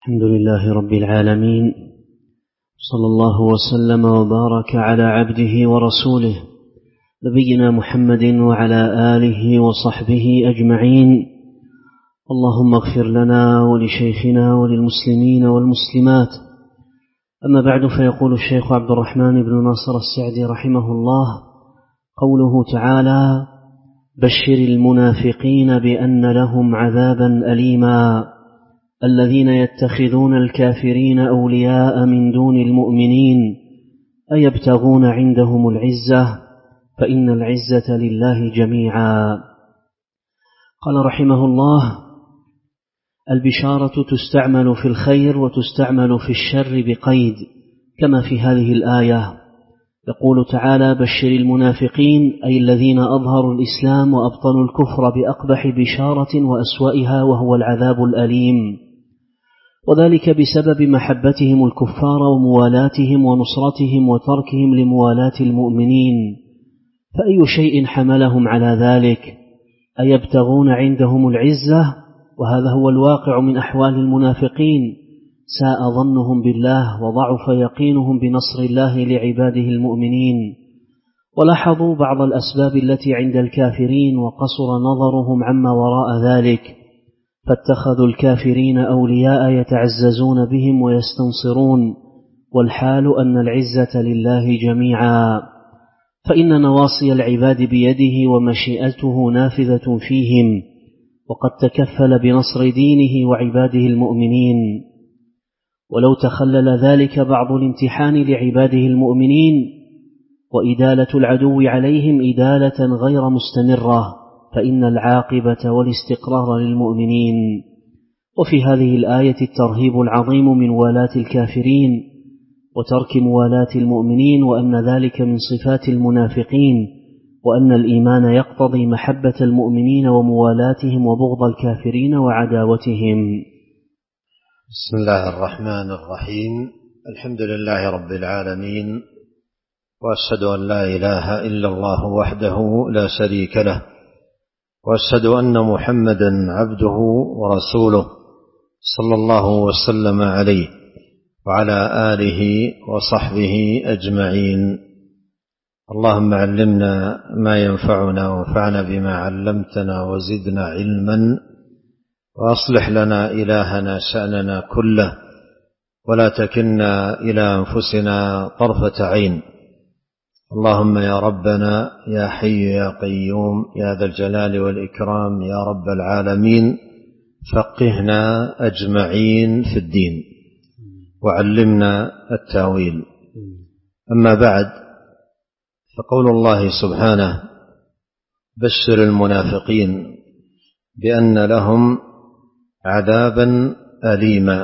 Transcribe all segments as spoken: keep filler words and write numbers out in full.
الحمد لله رب العالمين، صلى الله وسلم وبارك على عبده ورسوله نبينا محمد وعلى آله وصحبه أجمعين. اللهم اغفر لنا ولشيخنا وللمسلمين والمسلمات. أما بعد، فيقول الشيخ عبد الرحمن بن ناصر السعدي رحمه الله: قوله تعالى: بشر المنافقين بأن لهم عذابا أليما، الذين يتخذون الكافرين أولياء من دون المؤمنين أيبتغون عندهم العزة فإن العزة لله جميعا. قال رحمه الله: البشارة تستعمل في الخير وتستعمل في الشر بقيد، كما في هذه الآية. يقول تعالى: بشر المنافقين، أي الذين أظهروا الإسلام وأبطنوا الكفر بأقبح بشارة وأسوأها، وهو العذاب الأليم، وذلك بسبب محبتهم الكفار وموالاتهم ونصرتهم وتركهم لموالاة المؤمنين. فأي شيء حملهم على ذلك؟ أيبتغون عندهم العزة؟ وهذا هو الواقع من أحوال المنافقين. ساء ظنهم بالله وضعف يقينهم بنصر الله لعباده المؤمنين، ولاحظوا بعض الأسباب التي عند الكافرين وقصر نظرهم عما وراء ذلك، فاتخذوا الكافرين أولياء يتعززون بهم ويستنصرون، والحال أن العزة لله جميعا، فإن نواصي العباد بيده ومشيئته نافذة فيهم، وقد تكفل بنصر دينه وعباده المؤمنين. ولو تخلل ذلك بعض الامتحان لعباده المؤمنين وإدالة العدو عليهم إدالة غير مستمرة، فإن العاقبة والاستقرار للمؤمنين. وفي هذه الآية الترهيب العظيم من ولاة الكافرين وترك موالاة المؤمنين، وأن ذلك من صفات المنافقين، وأن الإيمان يقتضي محبة المؤمنين وموالاتهم وبغض الكافرين وعداوتهم. بسم الله الرحمن الرحيم. الحمد لله رب العالمين، وأشهد أن لا إله إلا الله وحده لا شريك له، وأشهد أن محمدا عبده ورسوله صلى الله وسلم عليه وعلى آله وصحبه أجمعين. اللهم علمنا ما ينفعنا وانفعنا بما علمتنا وزدنا علما، وأصلح لنا إلهنا شأننا كله، ولا تكلنا إلى أنفسنا طرفة عين. اللهم يا ربنا يا حي يا قيوم يا ذا الجلال والإكرام يا رب العالمين، فقهنا أجمعين في الدين وعلمنا التاويل. أما بعد، فقول الله سبحانه: بشر المنافقين بأن لهم عذابا أليما.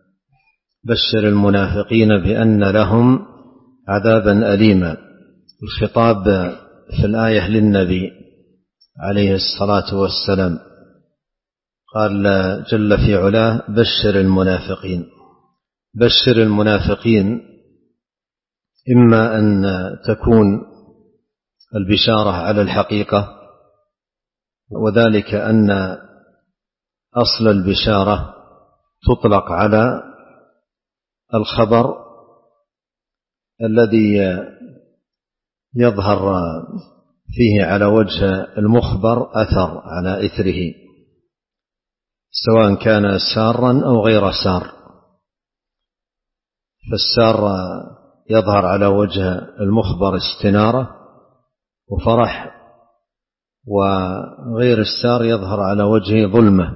بشر المنافقين بأن لهم عذابا أليما. الخطاب في الآية للنبي عليه الصلاة والسلام. قال جل في علاه: بشر المنافقين. بشر المنافقين، إما أن تكون البشارة على الحقيقة، وذلك أن أصل البشارة تطلق على الخبر الذي يظهر فيه على وجه المخبر أثر على إثره، سواء كان سارا أو غير سار. فالسار يظهر على وجه المخبر استنارة وفرح، وغير السار يظهر على وجهه ظلمة،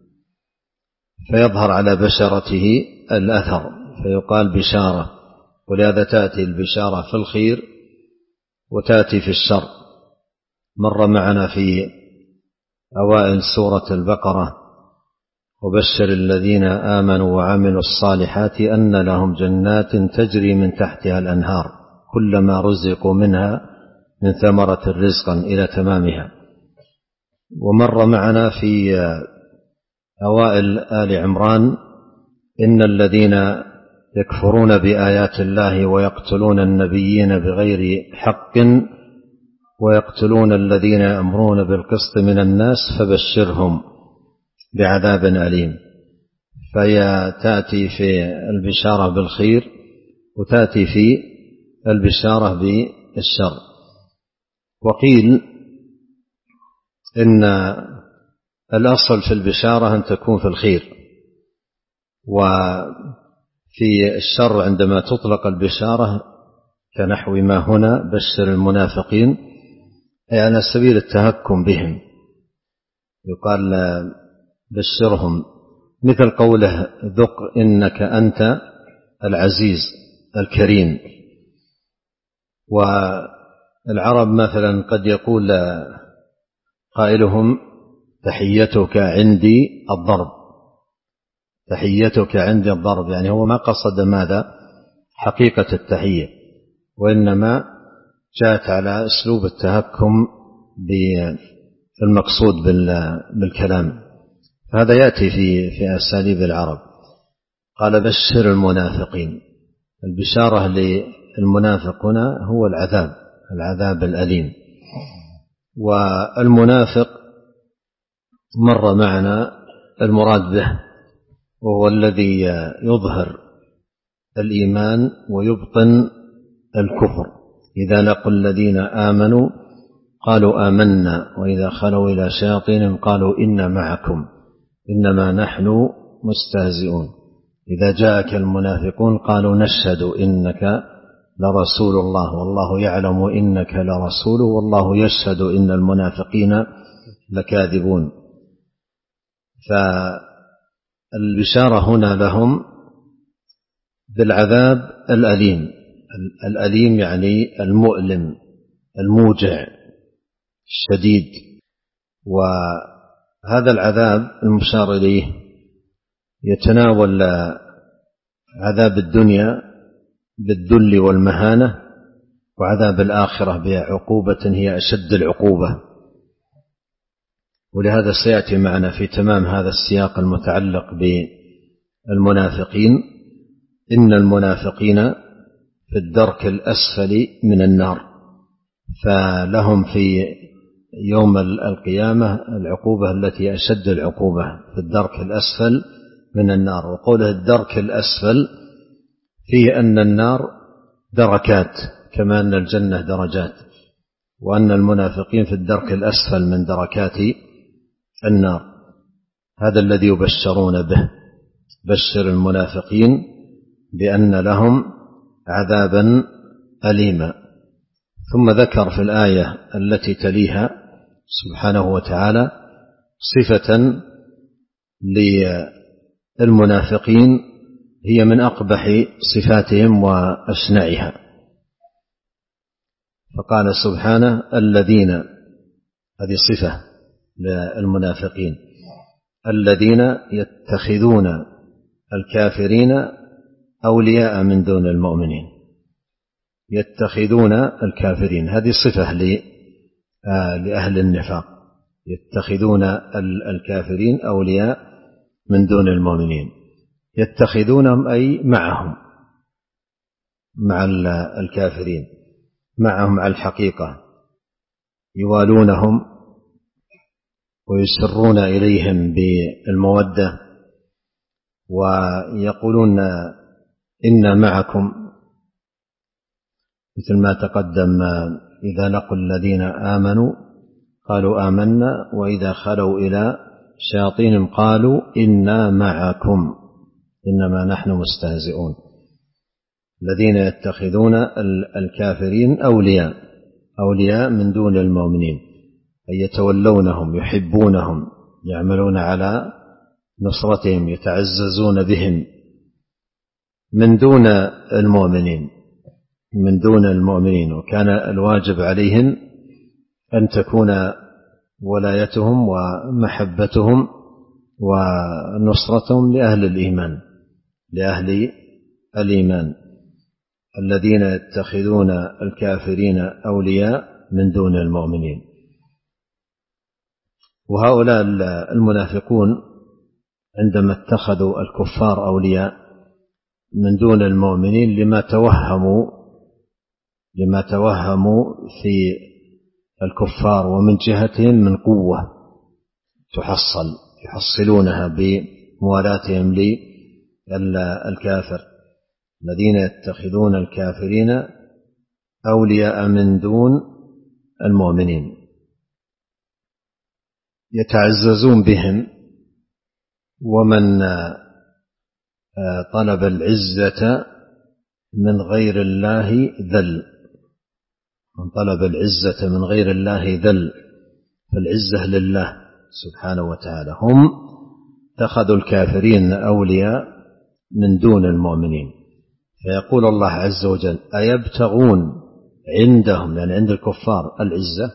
فيظهر على بشرته الأثر فيقال بشارة. ولهذا تأتي البشارة في الخير وتأتي في الشر. مر معنا في أوائل سورة البقرة: وبشر الذين آمنوا وعملوا الصالحات أن لهم جنات تجري من تحتها الأنهار كلما رزقوا منها من ثمرة رزقا إلى تمامها. ومر معنا في أوائل آل عمران: إن الذين يكفرون بآيات الله ويقتلون النبيين بغير حق ويقتلون الذين يأمرون بالقسط من الناس فبشرهم بعذاب أليم. فهي تأتي في البشارة بالخير وتأتي في البشارة بالشر. وقيل إن الأصل في البشارة أن تكون في الخير، وفي الشر عندما تطلق البشارة كنحو ما هنا بشر المنافقين أي على سبيل التهكم بهم، يقال بشرهم، مثل قوله ذق إنك أنت العزيز الكريم. والعرب مثلا قد يقول قائلهم تحيتك عندي الضرب، تحيتك عندي الضرب، يعني هو ما قصد ماذا حقيقة التحية، وإنما جاءت على أسلوب التهكم بالمقصود بالكلام. هذا يأتي في في أساليب العرب. قال بشر المنافقين، البشارة للمنافق هنا هو العذاب، العذاب الأليم. والمنافق مر معنا المراد به وهو الذي يظهر الإيمان ويبطن الكفر. إذا لقوا الذين آمنوا قالوا آمنا وإذا خلوا إلى شياطين قالوا إنا معكم إنما نحن مستهزئون. إذا جاءك المنافقون قالوا نشهد إنك لرسول الله والله يعلم إنك لرسوله والله يشهد إن المنافقين لكاذبون. فالبشارة هنا لهم بالعذاب الأليم، الأليم يعني المؤلم الموجع الشديد. وهذا العذاب المشار إليه يتناول عذاب الدنيا بالذل والمهانة، وعذاب الآخرة بعقوبة هي أشد العقوبة. ولهذا سيأتي معنا في تمام هذا السياق المتعلق بالمنافقين إن المنافقين في الدرك الأسفل من النار، فلهم في يوم القيامة العقوبة التي أشد العقوبة في الدرك الأسفل من النار. وقوله الدرك الأسفل فيه أن النار دركات كما أن الجنة درجات، وأن المنافقين في الدرك الأسفل من دركات النار. هذا الذي يبشرون به، بشر المنافقين بأن لهم عذابا أليما. ثم ذكر في الآية التي تليها سبحانه وتعالى صفة للمنافقين هي من أقبح صفاتهم وأشنعها، فقال سبحانه الذين، هذه صفة للمنافقين، الذين يتخذون الكافرين أولياء من دون المؤمنين. يتخذون الكافرين هذه صفة لأهل النفاق، يتخذون الكافرين أولياء من دون المؤمنين. يتخذونهم أي معهم، مع الكافرين، معهم على الحقيقة، يوالونهم ويسرون إليهم بالمودة ويقولون إنا معكم، مثل ما تقدم إذا لقوا الذين آمنوا قالوا آمنا وإذا خلوا إلى شياطين قالوا إنا معكم إنما نحن مستهزئون. الذين يتخذون الكافرين أولياء، أولياء من دون المؤمنين، أي يتولونهم يحبونهم يعملون على نصرتهم يتعززون بهم من دون المؤمنين، من دون المؤمنين. وكان الواجب عليهم أن تكون ولايتهم ومحبتهم ونصرتهم لأهل الإيمان، لأهل الإيمان. الذين يتخذون الكافرين أولياء من دون المؤمنين. وهؤلاء المنافقون عندما اتخذوا الكفار أولياء من دون المؤمنين لما توهموا لما توهموا في الكفار ومن جهتهم من قوة تحصل يحصلونها بموالاتهم للكافر، الذين يتخذون الكافرين أولياء من دون المؤمنين يتعززون بهم. ومن طلب العزة من غير الله ذل، من طلب العزة من غير الله ذل، فالعزة لله سبحانه وتعالى. هم اتخذوا الكافرين أولياء من دون المؤمنين. فيقول الله عز وجل: أيبتغون عندهم، يعني عند الكفار، العزة؟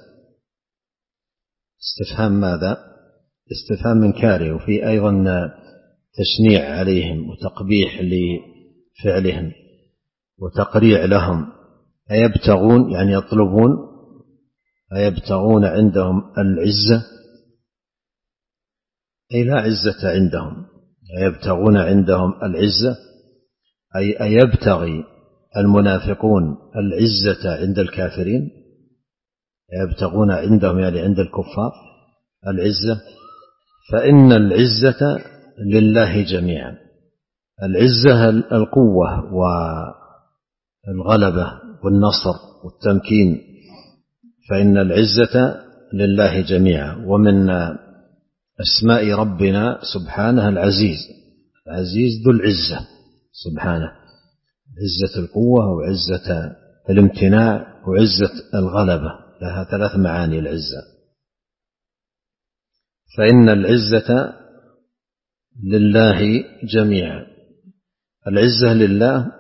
استفهام ماذا؟ استفهام إنكاري، وفي أيضا تشنيع عليهم وتقبيح لفعلهم وتقريع لهم. أيبتغون يعني يطلبون، أيبتغون عندهم العزة أي لا عزة عندهم. أيبتغون عندهم العزة أي أيبتغي المنافقون العزة عند الكافرين؟ يبتغون عندهم يعني عند الكفار العزة، فإن العزة لله جميعا. العزة القوة والغلبة والنصر والتمكين، فإن العزة لله جميعا. ومن أسماء ربنا سبحانه العزيز، العزيز ذو العزة سبحانه، عزة القوة وعزة الامتناع وعزة الغلبة، لها ثلاث معاني العزة. فإن العزة لله جميعا، العزة لله،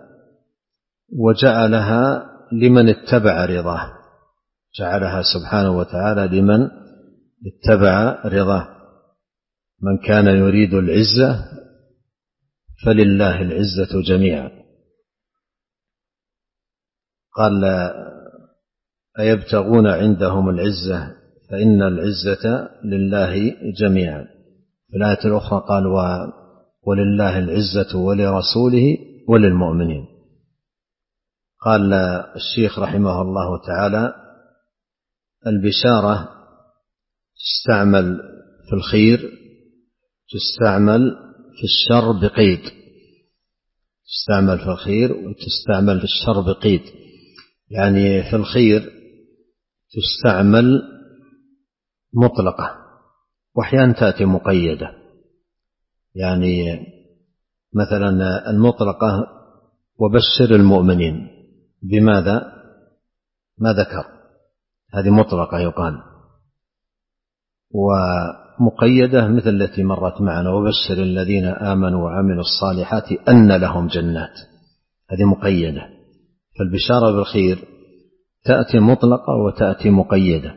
وجعلها لمن اتبع رضاه، جعلها سبحانه وتعالى لمن اتبع رضاه. من كان يريد العزة فلله العزة جميعا. قال: أيبتغون عندهم العزة فإن العزة لله جميعا. في الآية الأخرى قال: ولله العزة ولرسوله وللمؤمنين. قال الشيخ رحمه الله تعالى: البشارة تستعمل في الخير، تستعمل في الشر بقيد، تستعمل في الخير وتستعمل في الشر بقيد. يعني في الخير تستعمل مطلقة، وأحيانا تأتي مقيدة. يعني مثلا المطلقة: وبشر المؤمنين بماذا؟ ما ذكر، هذه مطلقة يقال. ومقيدة مثل التي مرت معنا: وبشر الذين آمنوا وعملوا الصالحات أن لهم جنات، هذه مقيدة. فالبشارة بالخير تأتي مطلقة وتأتي مقيدة،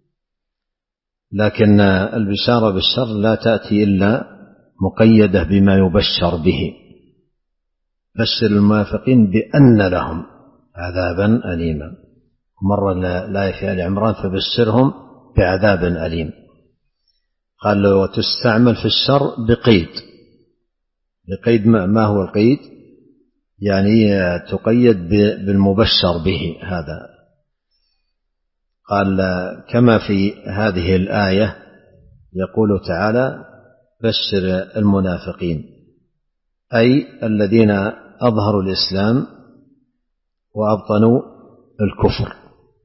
لكن البشارة بالشر لا تأتي إلا مقيدة بما يبشر به. بشر المنافقين بأن لهم عذابا أليما. مرة لا في آل عمران: فبشرهم بعذاب أليم. قال: وتستعمل في الشر بقيد. بقيد ما هو القيد؟ يعني تقيد بالمبشر به. هذا قال: كما في هذه الآية يقول تعالى: بشر المنافقين، أي الذين أظهروا الإسلام وأبطنوا الكفر.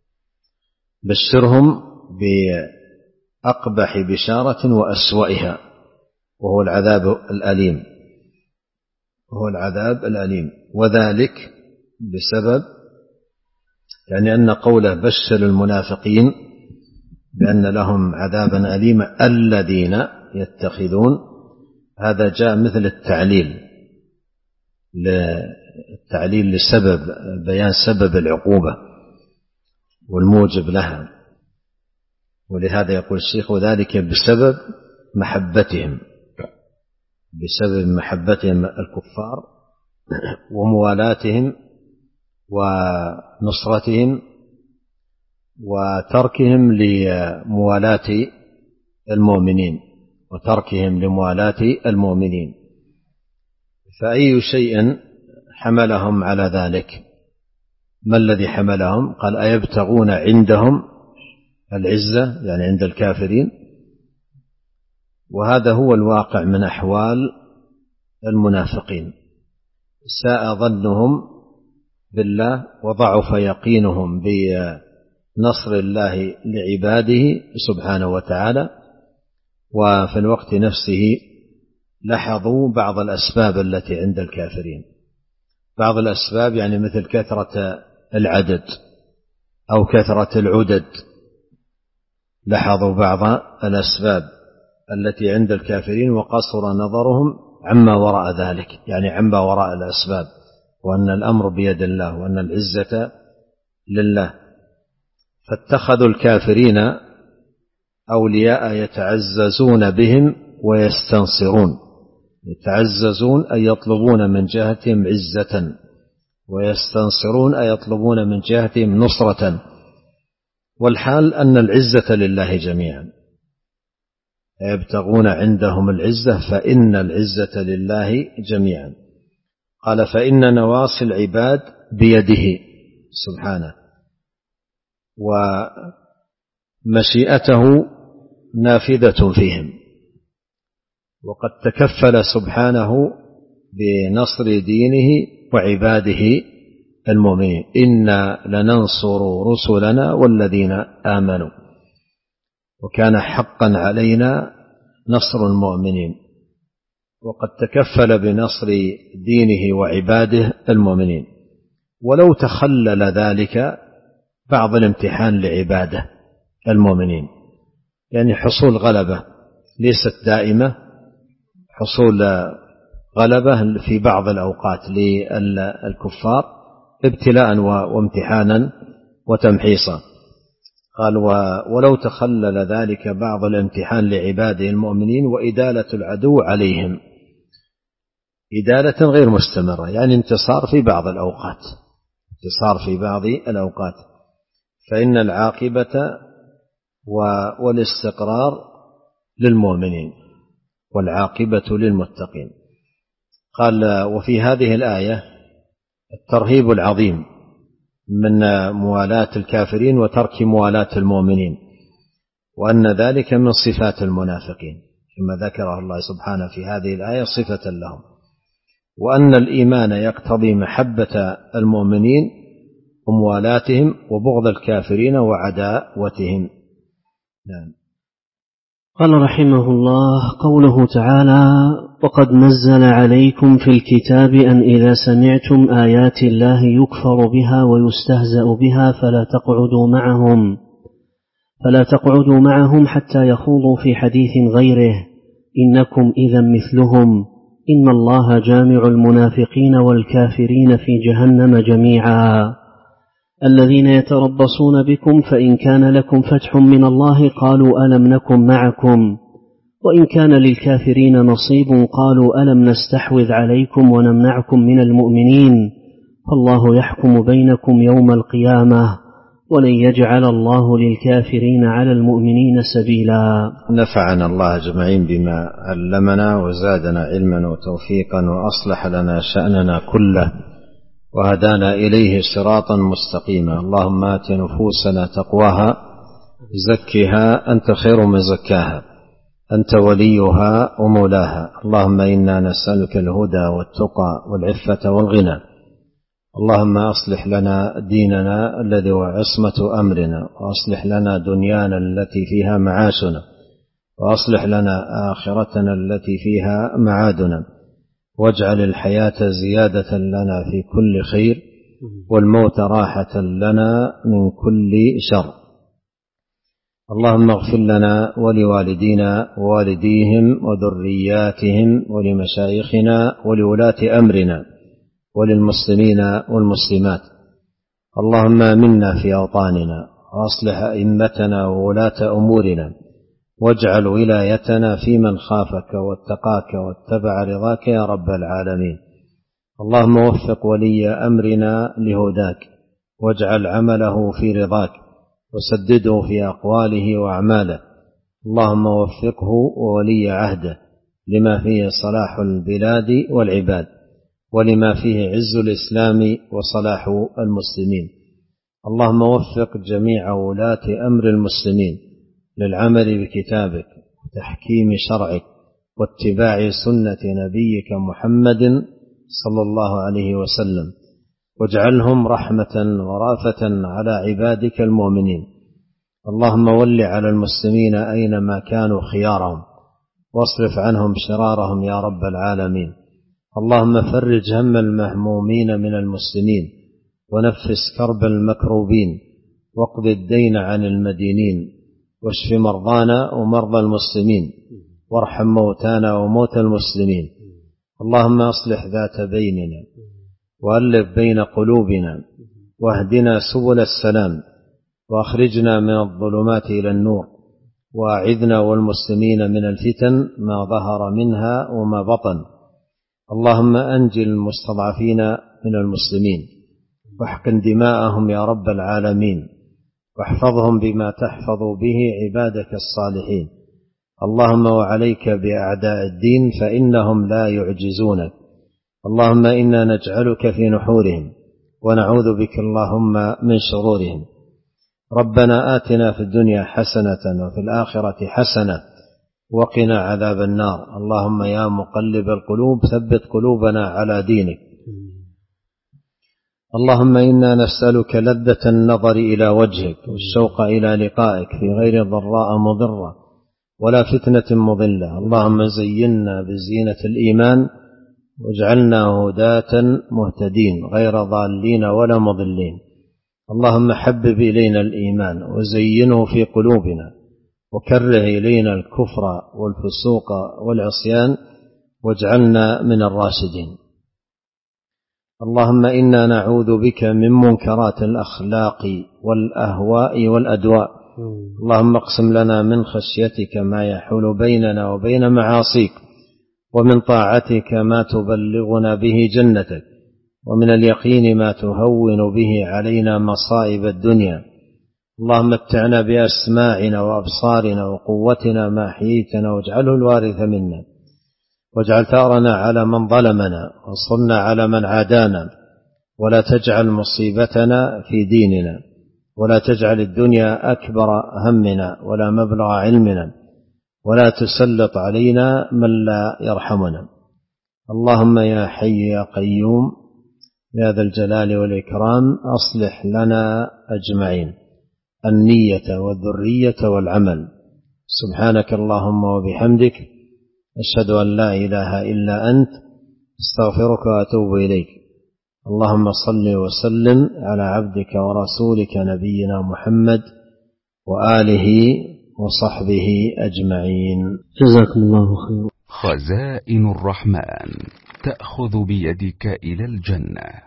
بشرهم بأقبح بشارة وأسوأها، وهو العذاب الأليم، وهو العذاب الأليم. وذلك بسبب يعني أن قوله بشر المنافقين بأن لهم عذابا أليما الذين يتخذون، هذا جاء مثل التعليل، التعليل لسبب، بيان سبب العقوبة والموجب لها. ولهذا يقول الشيخ: وذلك بسبب محبتهم، بسبب محبتهم الكفار وموالاتهم ونصرتهم وتركهم لموالاة المؤمنين وتركهم لموالاة المؤمنين. فأي شيء حملهم على ذلك؟ ما الذي حملهم؟ قال: أيبتغون عندهم العزة، يعني عند الكافرين. وهذا هو الواقع من أحوال المنافقين، ساء ظنهم بالله وضعف يقينهم بنصر الله لعباده سبحانه وتعالى. وفي الوقت نفسه لاحظوا بعض الأسباب التي عند الكافرين، بعض الأسباب يعني مثل كثرة العدد أو كثرة العدد، لاحظوا بعض الأسباب التي عند الكافرين وقصر نظرهم عما وراء ذلك، يعني عما وراء الأسباب، وأن الأمر بيد الله وأن العزة لله. فاتخذوا الكافرين أولياء يتعززون بهم ويستنصرون، يتعززون أي يطلبون من جهتهم عزة، ويستنصرون أي يطلبون من جهتهم نصرة، والحال أن العزة لله جميعا، يبتغون عندهم العزة فإن العزة لله جميعا. قال فإن نواصي العباد بيده سبحانه، ومشيئته نافذة فيهم، وقد تكفل سبحانه بنصر دينه وعباده المؤمنين، إنا لننصر رسلنا والذين آمنوا، وكان حقا علينا نصر المؤمنين، وقد تكفل بنصر دينه وعباده المؤمنين. ولو تخلل ذلك بعض الامتحان لعباده المؤمنين، يعني حصول غلبة ليست دائمة، حصول غلبة في بعض الأوقات للكفار ابتلاء وامتحانا وتمحيصا. قال ولو تخلل ذلك بعض الامتحان لعباده المؤمنين وإدالة العدو عليهم، إدالة غير مستمرة، يعني انتصار في بعض الأوقات، انتصار في بعض الأوقات، فإن العاقبة والاستقرار للمؤمنين والعاقبة للمتقين. قال وفي هذه الآية الترهيب العظيم من موالاة الكافرين وترك موالاة المؤمنين، وأن ذلك من صفات المنافقين كما ذكره الله سبحانه في هذه الآية صفة لهم، وأن الإيمان يقتضي محبة المؤمنين وموالاتهم وبغض الكافرين وعداوتهم. نعم. قال رحمه الله قوله تعالى وقد نزل عليكم في الكتاب أن إذا سمعتم آيات الله يكفر بها ويستهزأ بها فلا تقعدوا معهم فلا تقعدوا معهم حتى يخوضوا في حديث غيره إنكم إذا مثلهم إن الله جامع المنافقين والكافرين في جهنم جميعا الذين يتربصون بكم فإن كان لكم فتح من الله قالوا ألم نكن معكم وإن كان للكافرين نصيب قالوا ألم نستحوذ عليكم ونمنعكم من المؤمنين فالله يحكم بينكم يوم القيامة ولن يجعل الله للكافرين على المؤمنين سبيلا. نفعنا الله أجمعين بما علمنا وزادنا علما وتوفيقا وأصلح لنا شأننا كله وهدانا إليه صراطا مستقيما. اللهم آت نفوسنا تقواها زكها أنت خير من زكاها أنت وليها ومولاها. اللهم إنا نسألك الهدى والتقى والعفة والغنى. اللهم أصلح لنا ديننا الذي هو عصمة أمرنا، وأصلح لنا دنيانا التي فيها معاشنا، وأصلح لنا آخرتنا التي فيها معادنا، واجعل الحياة زيادة لنا في كل خير والموت راحة لنا من كل شر. اللهم اغفر لنا ولوالدينا ووالديهم وذرياتهم ولمشايخنا ولولاة أمرنا وللمسلمين والمسلمات. اللهم آمنا في أوطاننا وأصلح أئمتنا وولاة أمورنا، واجعل ولايتنا في من خافك واتقاك واتبع رضاك يا رب العالمين. اللهم وفق ولي أمرنا لهداك، واجعل عمله في رضاك، وسدده في أقواله وأعماله. اللهم وفقه وولي عهده لما فيه صلاح البلاد والعباد، ولما فيه عز الإسلام وصلاح المسلمين. اللهم وفق جميع ولاة أمر المسلمين للعمل بكتابك وتحكيم شرعك واتباع سنة نبيك محمد صلى الله عليه وسلم، واجعلهم رحمة ورافة على عبادك المؤمنين. اللهم ول على المسلمين أينما كانوا خيارهم، واصرف عنهم شرارهم يا رب العالمين. اللهم فرج هم المهمومين من المسلمين، ونفس كرب المكروبين، واقض الدين عن المدينين، واشف مرضانا ومرضى المسلمين، وارحم موتانا وموتى المسلمين. اللهم أصلح ذات بيننا، وألف بين قلوبنا، واهدنا سبل السلام، وأخرجنا من الظلمات إلى النور، وأعذنا والمسلمين من الفتن ما ظهر منها وما بطن. اللهم أنجِ المستضعفين من المسلمين، واحقن دماءهم يا رب العالمين، واحفظهم بما تحفظ به عبادك الصالحين. اللهم وعليك بأعداء الدين فإنهم لا يعجزونك. اللهم إنا نجعلك في نحورهم، ونعوذ بك اللهم من شرورهم. ربنا آتنا في الدنيا حسنة وفي الآخرة حسنة وقنا عذاب النار. اللهم يا مقلب القلوب ثبت قلوبنا على دينك. اللهم إنا نسألك لذة النظر إلى وجهك، والشوق إلى لقائك في غير ضراء مضرة ولا فتنة مضلة. اللهم زينا بزينة الإيمان، واجعلنا هداة مهتدين غير ضالين ولا مضلين. اللهم حبب إلينا الإيمان، وزينه في قلوبنا، وكره إلينا الكفر والفسوق والعصيان، واجعلنا من الراشدين. اللهم إنا نعوذ بك من منكرات الأخلاق والأهواء والأدواء. اللهم اقسم لنا من خشيتك ما يحول بيننا وبين معاصيك، ومن طاعتك ما تبلغنا به جنتك، ومن اليقين ما تهون به علينا مصائب الدنيا. اللهم متعنا بأسماعنا وأبصارنا وقوتنا ما أحييتنا، واجعله الوارث منا، واجعل ثأرنا على من ظلمنا، وانصرنا على من عادانا، ولا تجعل مصيبتنا في ديننا، ولا تجعل الدنيا أكبر همنا ولا مبلغ علمنا، ولا تسلط علينا من لا يرحمنا. اللهم يا حي يا قيوم يا ذا الجلال والإكرام أصلح لنا أجمعين النية والذرية والعمل. سبحانك اللهم وبحمدك، أشهد أن لا إله إلا أنت، استغفرك وأتوب إليك. اللهم صل وسلم على عبدك ورسولك نبينا محمد وآله وصحبه أجمعين. جزاكم الله خيرا. خزائن الرحمن تأخذ بيدك إلى الجنة.